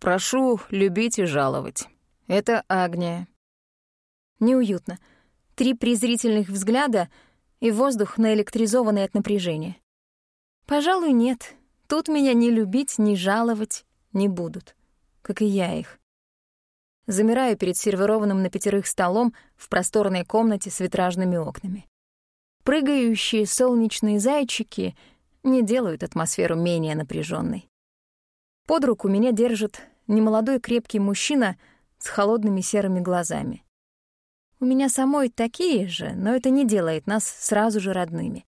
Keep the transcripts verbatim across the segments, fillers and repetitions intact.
Прошу любить и жаловать. Это Агния». Неуютно. Три презрительных взгляда и воздух наэлектризованный от напряжения. Пожалуй, нет. Тут меня ни любить, ни жаловать не будут. Как и я их. Замираю перед сервированным на пятерых столом в просторной комнате с витражными окнами. Прыгающие солнечные зайчики не делают атмосферу менее напряженной. Под руку меня держит немолодой крепкий мужчина с холодными серыми глазами. У меня самой такие же, но это не делает нас сразу же родными.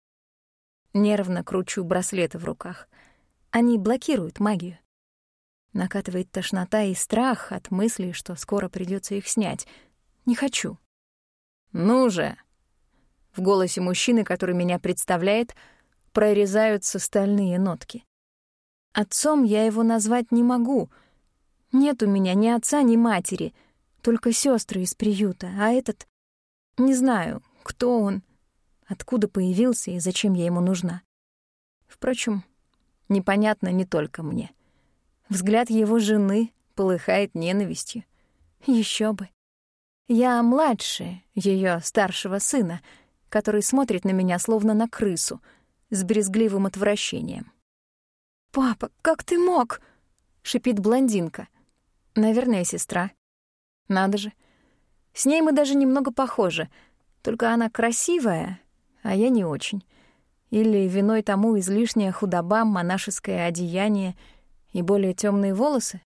Нервно кручу браслеты в руках. Они блокируют магию. Накатывает тошнота и страх от мысли, что скоро придется их снять. Не хочу. «Ну же!» В голосе мужчины, который меня представляет, прорезаются стальные нотки. Отцом я его назвать не могу. Нет у меня ни отца, ни матери, только сестры из приюта, а этот... Не знаю, кто он, откуда появился и зачем я ему нужна. Впрочем, непонятно не только мне. Взгляд его жены полыхает ненавистью. Еще бы. Я младше ее старшего сына, который смотрит на меня словно на крысу, с брезгливым отвращением. «Папа, как ты мог?» — шипит блондинка. Наверное, сестра. Надо же. С ней мы даже немного похожи, только она красивая, а я не очень. Или виной тому излишняя худоба, монашеское одеяние и более темные волосы?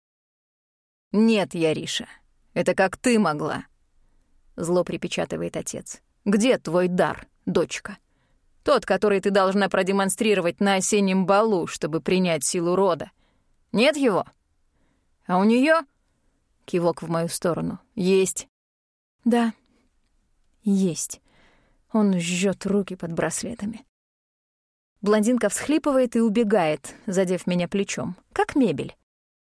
«Нет, Яриша, это как ты могла», — зло припечатывает отец. «Где твой дар, дочка? Тот, который ты должна продемонстрировать на осеннем балу, чтобы принять силу рода. Нет его? А у нее? Кивок в мою сторону. «Есть». «Да, есть». Он жжет руки под браслетами. Блондинка всхлипывает и убегает, задев меня плечом, как мебель.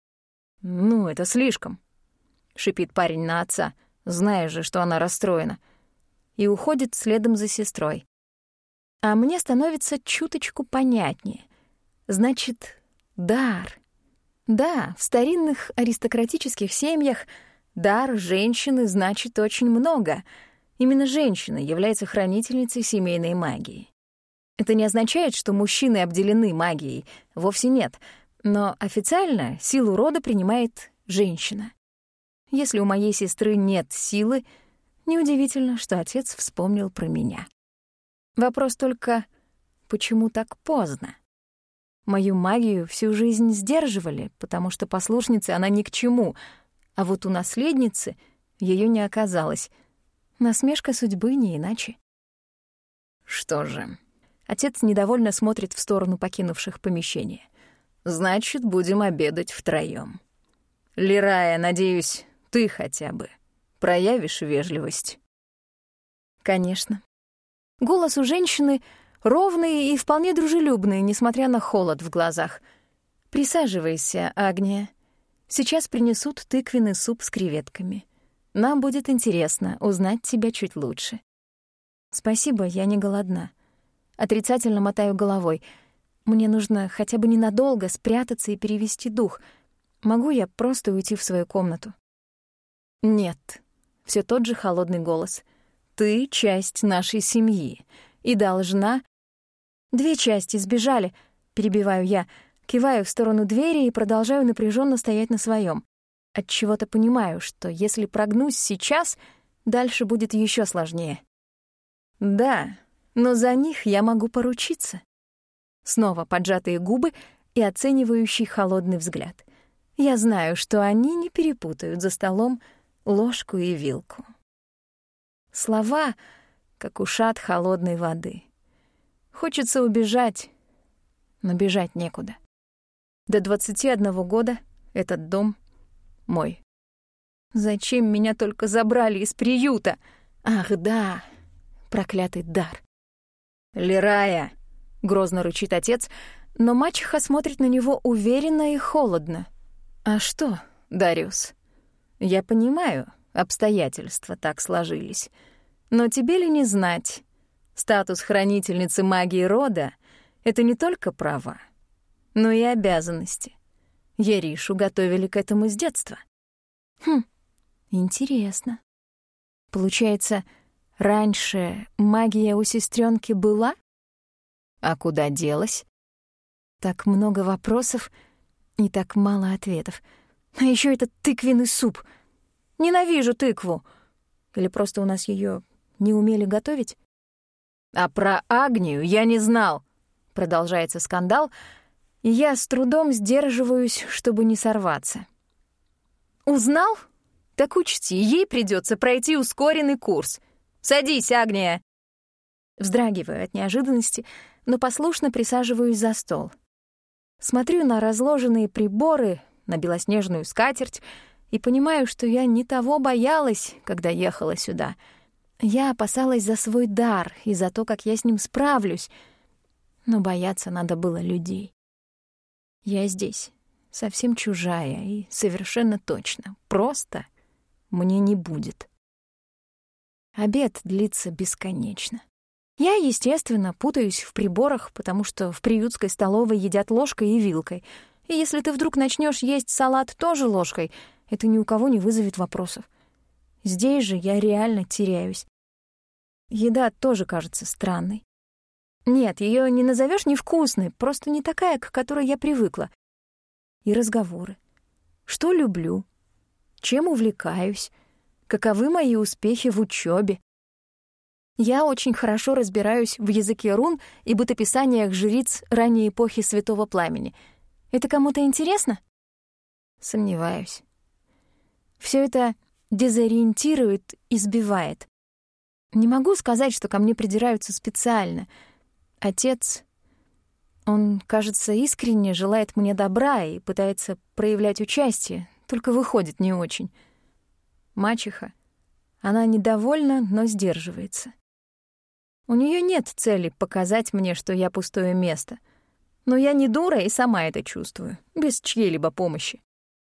«Ну, это слишком», — шипит парень на отца, зная же, что она расстроена, и уходит следом за сестрой. А мне становится чуточку понятнее. Значит, дар. Да, в старинных аристократических семьях дар женщины значит очень много. Именно женщина является хранительницей семейной магии. Это не означает, что мужчины обделены магией. Вовсе нет. Но официально силу рода принимает женщина. Если у моей сестры нет силы, неудивительно, что отец вспомнил про меня. Вопрос только, почему так поздно? Мою магию всю жизнь сдерживали, потому что послушнице она ни к чему, а вот у наследницы ее не оказалось. Насмешка судьбы не иначе. Что же... Отец недовольно смотрит в сторону покинувших помещение. «Значит, будем обедать втроём. Лирая, надеюсь, ты хотя бы проявишь вежливость?» «Конечно». Голос у женщины ровный и вполне дружелюбный, несмотря на холод в глазах. «Присаживайся, Агния. Сейчас принесут тыквенный суп с креветками. Нам будет интересно узнать тебя чуть лучше». «Спасибо, я не голодна». Отрицательно мотаю головой. Мне нужно хотя бы ненадолго спрятаться и перевести дух. Могу я просто уйти в свою комнату? «Нет», — всё тот же холодный голос. «Ты часть нашей семьи и должна...» «Две части сбежали», — перебиваю я, киваю в сторону двери и продолжаю напряженно стоять на своем. Отчего-то понимаю, что если прогнусь сейчас, дальше будет еще сложнее. «Да, но за них я могу поручиться». Снова поджатые губы и оценивающий холодный взгляд. Я знаю, что они не перепутают за столом ложку и вилку. Слова, как ушат холодной воды. Хочется убежать, но бежать некуда. До двадцати одного года этот дом мой. Зачем меня только забрали из приюта? Ах, да, проклятый дар. «Лирая!» — грозно рычит отец, но мачеха смотрит на него уверенно и холодно. «А что, Дариус? Я понимаю, обстоятельства так сложились. Но тебе ли не знать, статус хранительницы магии рода — это не только права, но и обязанности. Яришу готовили к этому с детства. Хм, интересно. Получается, раньше магия у сестренки была? А куда делась? Так много вопросов и так мало ответов. А еще этот тыквенный суп. Ненавижу тыкву. Или просто у нас ее не умели готовить? А про Агнию я не знал. Продолжается скандал, и я с трудом сдерживаюсь, чтобы не сорваться. Узнал? Так учти, ей придется пройти ускоренный курс. Садись, Агния. Вздрагиваю от неожиданности, но послушно присаживаюсь за стол. Смотрю на разложенные приборы, на белоснежную скатерть и понимаю, что я не того боялась, когда ехала сюда. Я опасалась за свой дар и за то, как я с ним справлюсь, но бояться надо было людей. Я здесь, совсем чужая и совершенно точно, просто мне не будет. Обед длится бесконечно. Я, естественно, путаюсь в приборах, потому что в приютской столовой едят ложкой и вилкой. И если ты вдруг начнешь есть салат тоже ложкой, это ни у кого не вызовет вопросов. Здесь же я реально теряюсь. Еда тоже кажется странной. Нет, ее не назовешь невкусной, просто не такая, к которой я привыкла. И разговоры. Что люблю? Чем увлекаюсь? Каковы мои успехи в учебе? Я очень хорошо разбираюсь в языке рун и бытописаниях жриц ранней эпохи Святого Пламени. Это кому-то интересно? Сомневаюсь. Все это дезориентирует и сбивает. Не могу сказать, что ко мне придираются специально. Отец, он, кажется, искренне желает мне добра и пытается проявлять участие, только выходит не очень. Мачеха, она недовольна, но сдерживается. У нее нет цели показать мне, что я пустое место. Но я не дура и сама это чувствую, без чьей-либо помощи.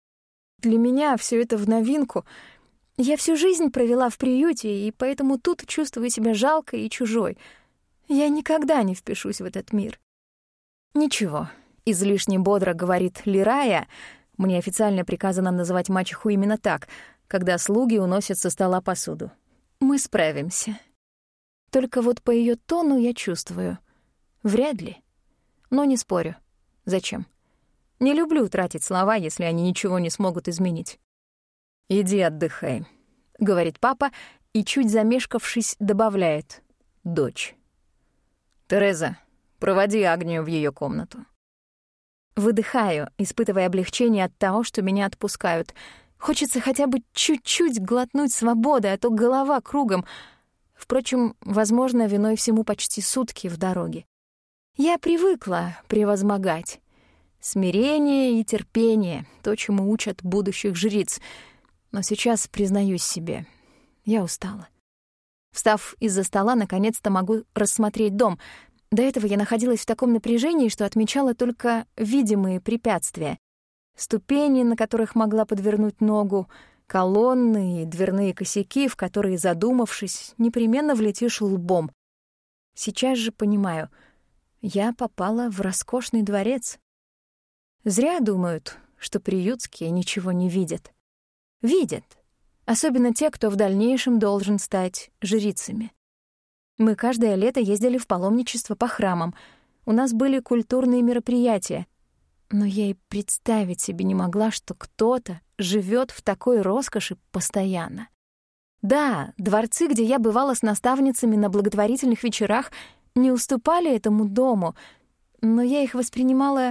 Для меня все это в новинку. Я всю жизнь провела в приюте, и поэтому тут чувствую себя жалкой и чужой. Я никогда не впишусь в этот мир. Ничего, излишне бодро говорит Лирая, мне официально приказано называть мачеху именно так, когда слуги уносят со стола посуду. Мы справимся. Только вот по ее тону я чувствую. Вряд ли. Но не спорю. Зачем? Не люблю тратить слова, если они ничего не смогут изменить. «Иди отдыхай», — говорит папа, и, чуть замешкавшись, добавляет «дочь». «Тереза, проводи Агнию в ее комнату». Выдыхаю, испытывая облегчение от того, что меня отпускают. Хочется хотя бы чуть-чуть глотнуть свободы, а то голова кругом. Впрочем, возможно, виной всему почти сутки в дороге. Я привыкла превозмогать. Смирение и терпение — то, чему учат будущих жриц. Но сейчас признаюсь себе, я устала. Встав из-за стола, наконец-то могу рассмотреть дом. До этого я находилась в таком напряжении, что отмечала только видимые препятствия. Ступени, на которых могла подвернуть ногу, колонны и дверные косяки, в которые, задумавшись, непременно влетишь лбом. Сейчас же понимаю, я попала в роскошный дворец. Зря думают, что приютские ничего не видят. Видят, особенно те, кто в дальнейшем должен стать жрицами. Мы каждое лето ездили в паломничество по храмам. У нас были культурные мероприятия. Но я и представить себе не могла, что кто-то живет в такой роскоши постоянно. Да, дворцы, где я бывала с наставницами на благотворительных вечерах, не уступали этому дому, но я их воспринимала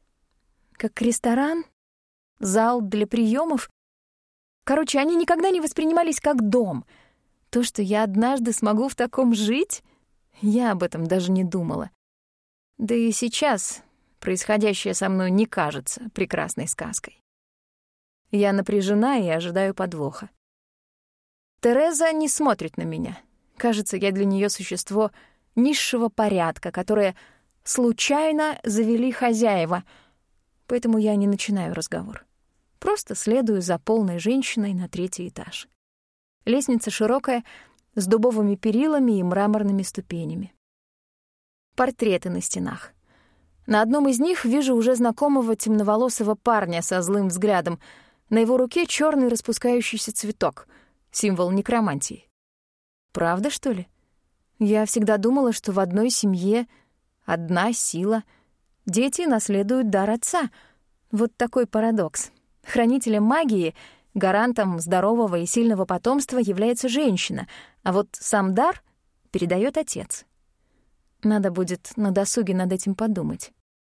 как ресторан, зал для приемов. Короче, они никогда не воспринимались как дом. То, что я однажды смогу в таком жить, я об этом даже не думала. Да и сейчас происходящее со мной не кажется прекрасной сказкой. Я напряжена и ожидаю подвоха. Тереза не смотрит на меня. Кажется, я для нее существо низшего порядка, которое случайно завели хозяева, поэтому я не начинаю разговор. Просто следую за полной женщиной на третий этаж. Лестница широкая, с дубовыми перилами и мраморными ступенями. Портреты на стенах. На одном из них вижу уже знакомого темноволосого парня со злым взглядом. На его руке черный распускающийся цветок, символ некромантии. Правда, что ли? Я всегда думала, что в одной семье одна сила. Дети наследуют дар отца. Вот такой парадокс. Хранителем магии, гарантом здорового и сильного потомства является женщина, а вот сам дар передает отец. Надо будет на досуге над этим подумать.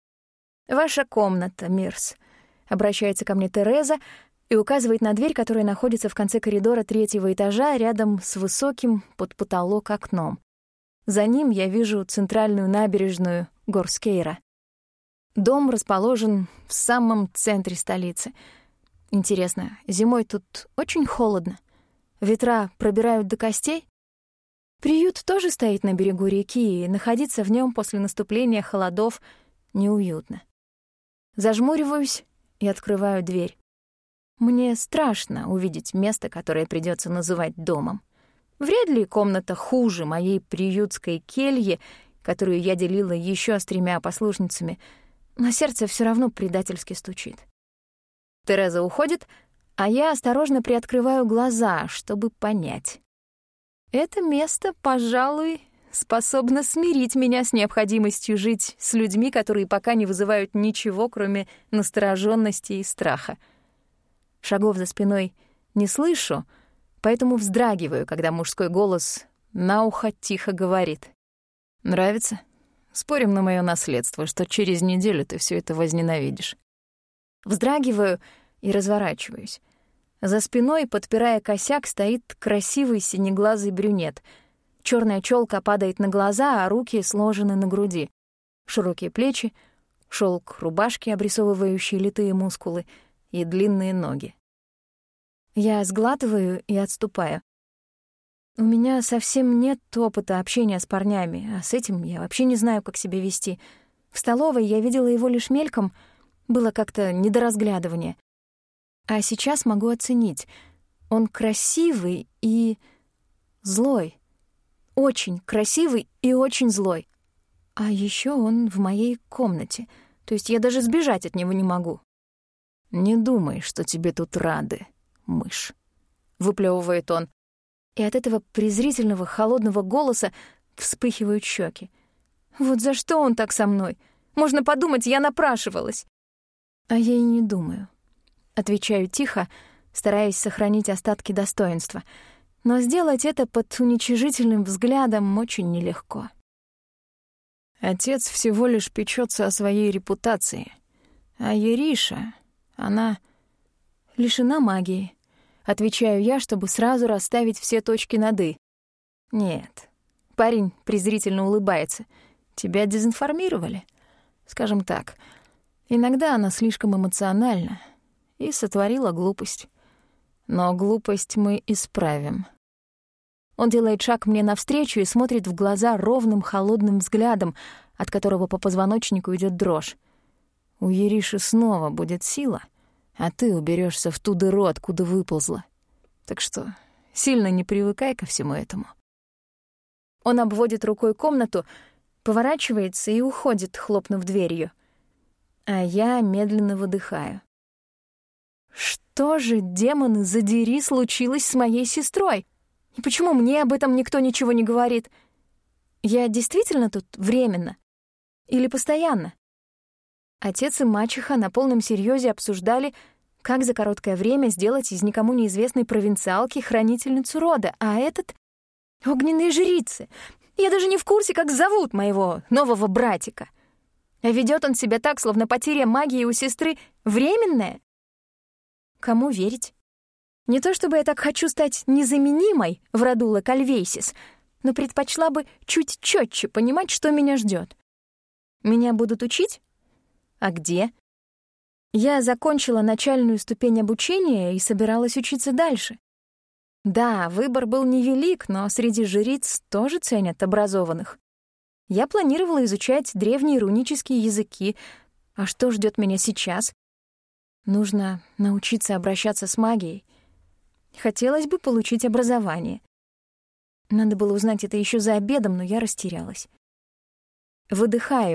«Ваша комната, Мирс», — обращается ко мне Тереза и указывает на дверь, которая находится в конце коридора третьего этажа, рядом с высоким под потолок окном. За ним я вижу центральную набережную Горскейра. Дом расположен в самом центре столицы. Интересно, зимой тут очень холодно? Ветра пробирают до костей? Приют тоже стоит на берегу реки, и находиться в нем после наступления холодов неуютно. Зажмуриваюсь и открываю дверь. Мне страшно увидеть место, которое придется называть домом. Вряд ли комната хуже моей приютской кельи, которую я делила еще с тремя послушницами, но сердце все равно предательски стучит. Тереза уходит, а я осторожно приоткрываю глаза, чтобы понять. Это место, пожалуй, способно смирить меня с необходимостью жить с людьми, которые пока не вызывают ничего, кроме настороженности и страха. Шагов за спиной не слышу, поэтому вздрагиваю, когда мужской голос на ухо тихо говорит. «Нравится? Спорим на моё наследство, что через неделю ты всё это возненавидишь». Вздрагиваю и разворачиваюсь. За спиной, подпирая косяк, стоит красивый синеглазый брюнет. Чёрная чёлка падает на глаза, а руки сложены на груди. Широкие плечи, шёлк рубашки, обрисовывающий литые мускулы, и длинные ноги. Я сглатываю и отступаю. У меня совсем нет опыта общения с парнями, а с этим я вообще не знаю, как себя вести. В столовой я видела его лишь мельком, было как-то не до разглядывания. А сейчас могу оценить. Он красивый и злой. Очень красивый и очень злой. А ещё он в моей комнате, то есть я даже сбежать от него не могу. «Не думай, что тебе тут рады, мышь», — выплёвывает он. И от этого презрительного холодного голоса вспыхивают щеки. Вот за что он так со мной? Можно подумать, я напрашивалась. А я и не думаю. Отвечаю тихо, стараясь сохранить остатки достоинства. Но сделать это под уничижительным взглядом очень нелегко. Отец всего лишь печется о своей репутации. А Ериша, она лишена магии. Отвечаю я, чтобы сразу расставить все точки над «и». Нет. Парень презрительно улыбается. Тебя дезинформировали. Скажем так, иногда она слишком эмоциональна и сотворила глупость. Но глупость мы исправим. Он делает шаг мне навстречу и смотрит в глаза ровным холодным взглядом, от которого по позвоночнику идет дрожь. У Ериши снова будет сила, а ты уберешься в ту дыру, откуда выползла. Так что сильно не привыкай ко всему этому. Он обводит рукой комнату, поворачивается и уходит, хлопнув дверью. А я медленно выдыхаю. Что же, демоны, задери, случилось с моей сестрой? И почему мне об этом никто ничего не говорит? Я действительно тут временно? Или постоянно? Отец и мачеха на полном серьёзе обсуждали, как за короткое время сделать из никому неизвестной провинциалки хранительницу рода, а этот — огненные жрицы. Я даже не в курсе, как зовут моего нового братика. А ведёт он себя так, словно потеря магии у сестры временная. Кому верить? Не то чтобы я так хочу стать незаменимой в роду Локальвейсис, но предпочла бы чуть чётче понимать, что меня ждёт. Меня будут учить? А где? Я закончила начальную ступень обучения и собиралась учиться дальше. Да, выбор был невелик, но среди жриц тоже ценят образованных. Я планировала изучать древние рунические языки. А что ждёт меня сейчас? Нужно научиться обращаться с магией. Хотелось бы получить образование. Надо было узнать это ещё за обедом, но я растерялась. Выдыхаю,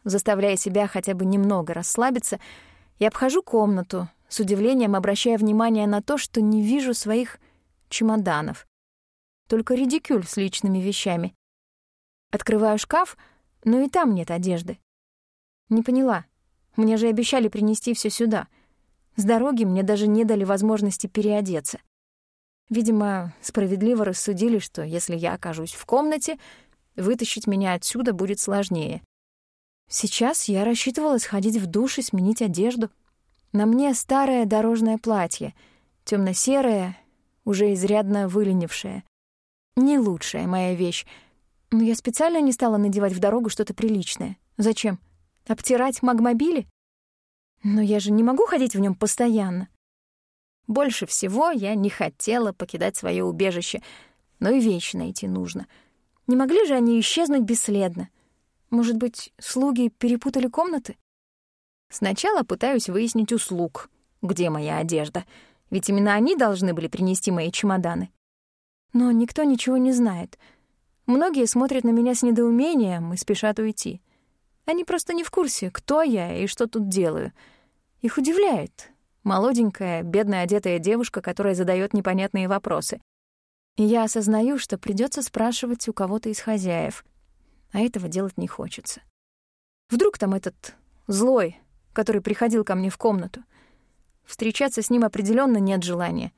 заставляя себя хотя бы немного расслабиться, и обхожу комнату, с удивлением обращая внимание на то, что не вижу своих чемоданов. Только редикюль с личными вещами. Открываю шкаф, но и там нет одежды. Не поняла. Мне же обещали принести все сюда. С дороги мне даже не дали возможности переодеться. Видимо, справедливо рассудили, что если я окажусь в комнате, вытащить меня отсюда будет сложнее. Сейчас я рассчитывала сходить в душ и сменить одежду. На мне старое дорожное платье, тёмно-серое, уже изрядно выленившее. Не лучшая моя вещь, но я специально не стала надевать в дорогу что-то приличное. Зачем? Обтирать магмобили? Но я же не могу ходить в нём постоянно. Больше всего я не хотела покидать своё убежище, но и вещи найти нужно. Не могли же они исчезнуть бесследно? Может быть, слуги перепутали комнаты? Сначала пытаюсь выяснить у слуг, где моя одежда, ведь именно они должны были принести мои чемоданы. Но никто ничего не знает. Многие смотрят на меня с недоумением и спешат уйти. Они просто не в курсе, кто я и что тут делаю. Их удивляет молоденькая, бедно одетая девушка, которая задаёт непонятные вопросы. И я осознаю, что придётся спрашивать у кого-то из хозяев, а этого делать не хочется. Вдруг там этот злой, который приходил ко мне в комнату. Встречаться с ним определённо нет желания.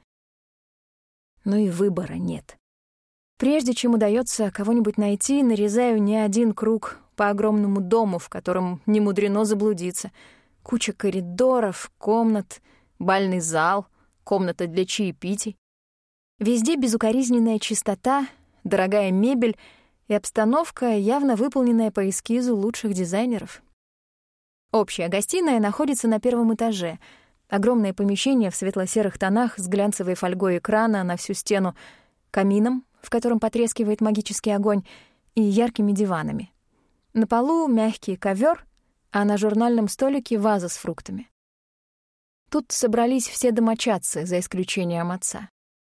Но и выбора нет. Прежде чем удаётся кого-нибудь найти, нарезаю не один круг по огромному дому, в котором немудрено заблудиться. Куча коридоров, комнат, бальный зал, комната для чаепитий. Везде безукоризненная чистота, дорогая мебель и обстановка, явно выполненная по эскизу лучших дизайнеров. Общая гостиная находится на первом этаже. Огромное помещение в светло-серых тонах с глянцевой фольгой экрана на всю стену, камином, в котором потрескивает магический огонь, и яркими диванами. На полу мягкий ковер, а на журнальном столике ваза с фруктами. Тут собрались все домочадцы, за исключением отца.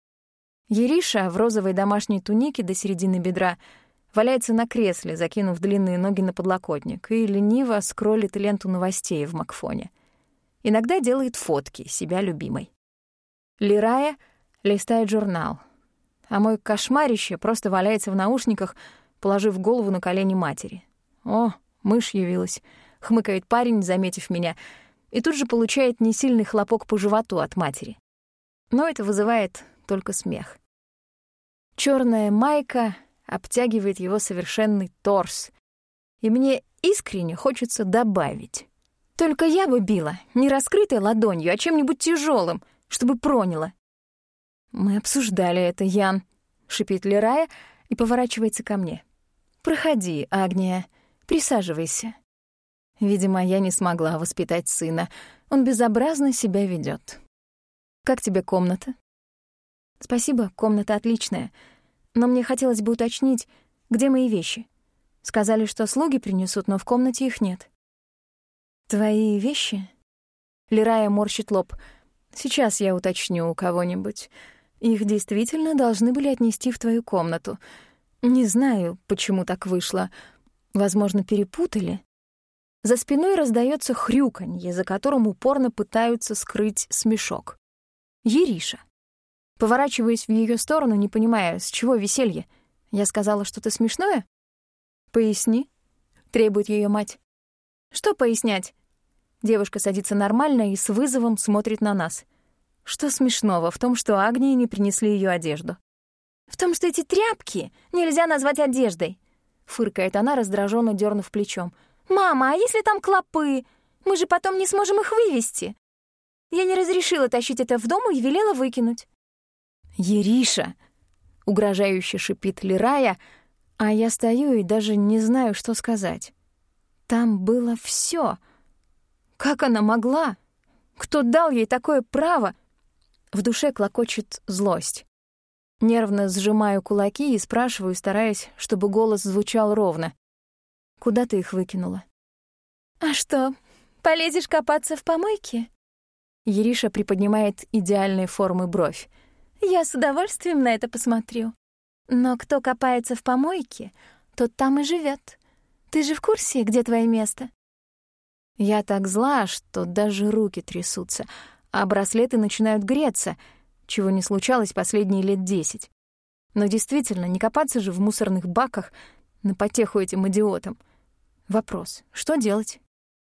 Ериша в розовой домашней тунике до середины бедра валяется на кресле, закинув длинные ноги на подлокотник, и лениво скроллит ленту новостей в Макфоне. Иногда делает фотки себя любимой. Лирая листает журнал, а мой кошмарище просто валяется в наушниках, положив голову на колени матери. «О, мышь явилась», — хмыкает парень, заметив меня, и тут же получает несильный хлопок по животу от матери. Но это вызывает только смех. Чёрная майка обтягивает его совершенный торс, и мне искренне хочется добавить. Только я бы била не раскрытой ладонью, а чем-нибудь тяжелым, чтобы проняло. «Мы обсуждали это, Ян», — шипит Лирая и поворачивается ко мне. «Проходи, Агния, присаживайся». Видимо, я не смогла воспитать сына. Он безобразно себя ведёт. «Как тебе комната?» «Спасибо, комната отличная. Но мне хотелось бы уточнить, где мои вещи. Сказали, что слуги принесут, но в комнате их нет». «Твои вещи?» Лирая морщит лоб. «Сейчас я уточню у кого-нибудь. Их действительно должны были отнести в твою комнату. Не знаю, почему так вышло. Возможно, перепутали». За спиной раздаётся хрюканье, за которым упорно пытаются скрыть смешок. Ериша. Поворачиваясь в её сторону, не понимая, с чего веселье. Я сказала что-то смешное? «Поясни», — требует её мать. «Что пояснять?» Девушка садится нормально и с вызовом смотрит на нас. Что смешного в том, что Агнии не принесли её одежду? «В том, что эти тряпки нельзя назвать одеждой», — фыркает она, раздражённо дёрнув плечом. «Мама, а если там клопы? Мы же потом не сможем их вывести. Я не разрешила тащить это в дом и велела выкинуть». «Ериша!» — угрожающе шипит Лирая, а я стою и даже не знаю, что сказать. Там было всё. Как она могла? Кто дал ей такое право? В душе клокочет злость. Нервно сжимаю кулаки и спрашиваю, стараясь, чтобы голос звучал ровно. «Куда ты их выкинула?» «А что, полезешь копаться в помойке?» Ериша приподнимает идеальной формы бровь. «Я с удовольствием на это посмотрю. Но кто копается в помойке, тот там и живёт. Ты же в курсе, где твое место? Я так зла, что даже руки трясутся, а браслеты начинают греться, чего не случалось последние лет десять. Но действительно, не копаться же в мусорных баках на потеху этим идиотам. Вопрос: что делать?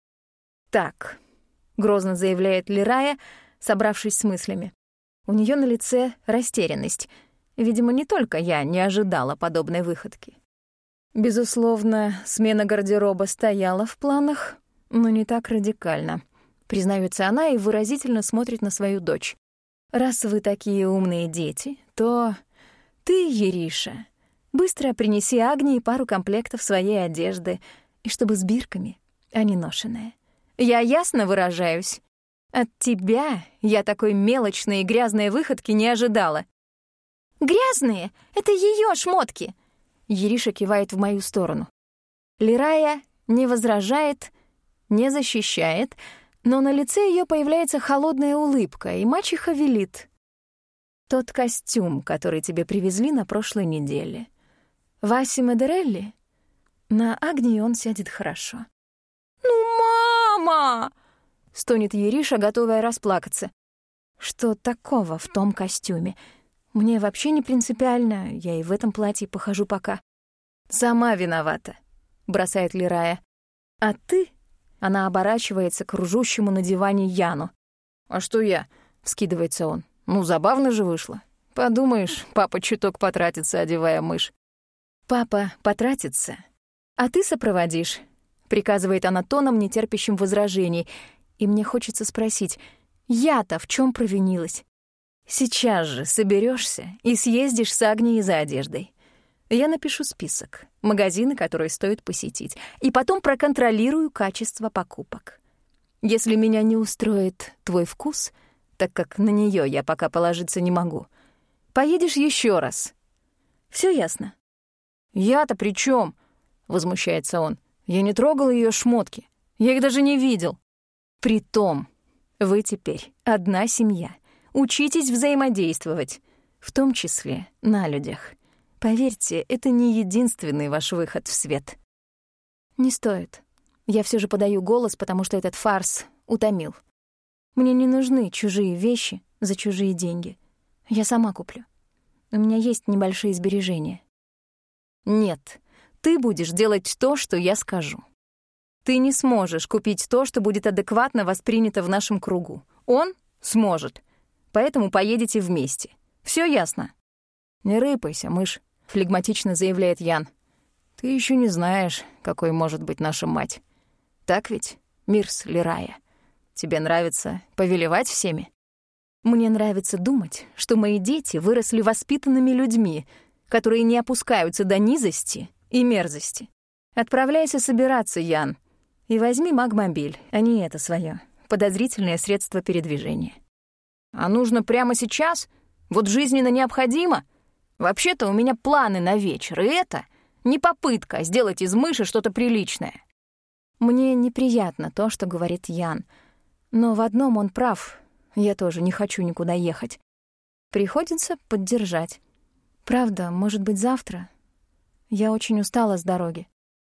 «Так», — грозно заявляет Лирая, собравшись с мыслями. У нее на лице растерянность. Видимо, не только я не ожидала подобной выходки. Безусловно, смена гардероба стояла в планах, но не так радикально, признается она и выразительно смотрит на свою дочь. «Раз вы такие умные дети, то ты, Ериша, быстро принеси Агнии пару комплектов своей одежды, и чтобы с бирками, а не ношеная. Я ясно выражаюсь? От тебя я такой мелочной и грязной выходки не ожидала». «Грязные? Это ее шмотки!» Ериша кивает в мою сторону. Лирая не возражает, не защищает, но на лице ее появляется холодная улыбка, и мачеха велит: «Тот костюм, который тебе привезли на прошлой неделе. Васи Медерелли? На Агнии он сядет хорошо». «Ну, мама!» — стонет Ериша, готовая расплакаться. «Что такого в том костюме? Мне вообще не принципиально, я и в этом платье похожу пока». «Сама виновата», — бросает Лирая. «А ты?» — она оборачивается к кружущему на диване Яну. «А что я?» — вскидывается он. «Ну, забавно же вышло. Подумаешь, папа чуток потратится, одевая мышь». «Папа потратится, а ты сопроводишь», — приказывает она тоном, нетерпящим возражений. И мне хочется спросить: я-то в чем провинилась? «Сейчас же соберешься и съездишь с Агнией за одеждой. Я напишу список, магазины, которые стоит посетить, и потом проконтролирую качество покупок. Если меня не устроит твой вкус, так как на нее я пока положиться не могу, поедешь еще раз. Все ясно?» «Я-то при чем? Возмущается он. «Я не трогал ее шмотки. Я их даже не видел». «Притом, вы теперь одна семья. Учитесь взаимодействовать, в том числе на людях. Поверьте, это не единственный ваш выход в свет». «Не стоит. Я все же подаю голос, потому что этот фарс утомил. Мне не нужны чужие вещи за чужие деньги. Я сама куплю. У меня есть небольшие сбережения». «Нет, ты будешь делать то, что я скажу. Ты не сможешь купить то, что будет адекватно воспринято в нашем кругу. Он сможет. Поэтому поедете вместе. Все ясно?» «Не рыпайся, мышь», — флегматично заявляет Ян. «Ты еще не знаешь, какой может быть наша мать. Так ведь, Мирс Лирая? Тебе нравится повелевать всеми?» «Мне нравится думать, что мои дети выросли воспитанными людьми, которые не опускаются до низости и мерзости. Отправляйся собираться, Ян, и возьми магмобиль, а не это свое подозрительное средство передвижения». «А нужно прямо сейчас? Вот жизненно необходимо? Вообще-то у меня планы на вечер, и это не попытка сделать из мыши что-то приличное». Мне неприятно то, что говорит Ян, но в одном он прав. Я тоже не хочу никуда ехать. Приходится поддержать. Правда, может быть, завтра? Я очень устала с дороги.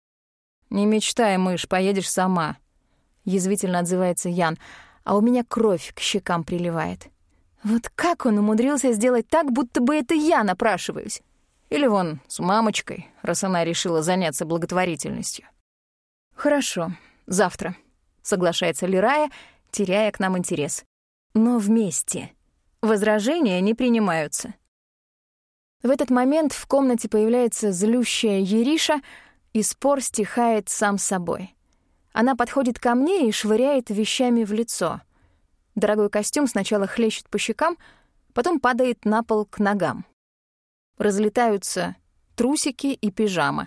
«Не мечтай, мышь, поедешь сама», — язвительно отзывается Ян, а у меня кровь к щекам приливает. Вот как он умудрился сделать так, будто бы это я напрашиваюсь? Или вон с мамочкой, раз она решила заняться благотворительностью. «Хорошо, завтра», — соглашается Лирая, теряя к нам интерес. «Но вместе. Возражения не принимаются». В этот момент в комнате появляется злющая Ериша, и спор стихает сам собой. Она подходит ко мне и швыряет вещами в лицо. Дорогой костюм сначала хлещет по щекам, потом падает на пол к ногам. Разлетаются трусики и пижама.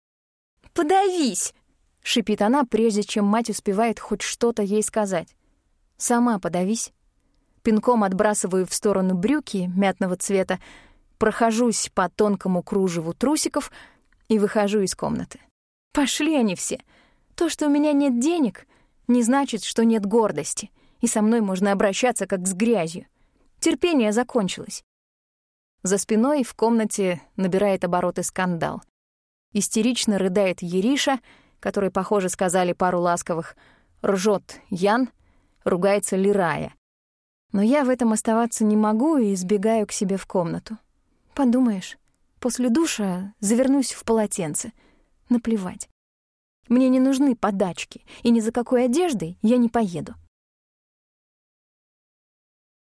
«Подавись!» — шипит она, прежде чем мать успевает хоть что-то ей сказать. «Сама подавись». Пинком отбрасываю в сторону брюки мятного цвета, прохожусь по тонкому кружеву трусиков и выхожу из комнаты. Пошли они все. То, что у меня нет денег, не значит, что нет гордости, и со мной можно обращаться как с грязью. Терпение закончилось. За спиной в комнате набирает обороты скандал. Истерично рыдает Ериша, которой, похоже, сказали пару ласковых. Ржет Ян, ругается Лирая. Но я в этом оставаться не могу и сбегаю к себе в комнату. Подумаешь, после душа завернусь в полотенце. Наплевать. Мне не нужны подачки, и ни за какой одеждой я не поеду.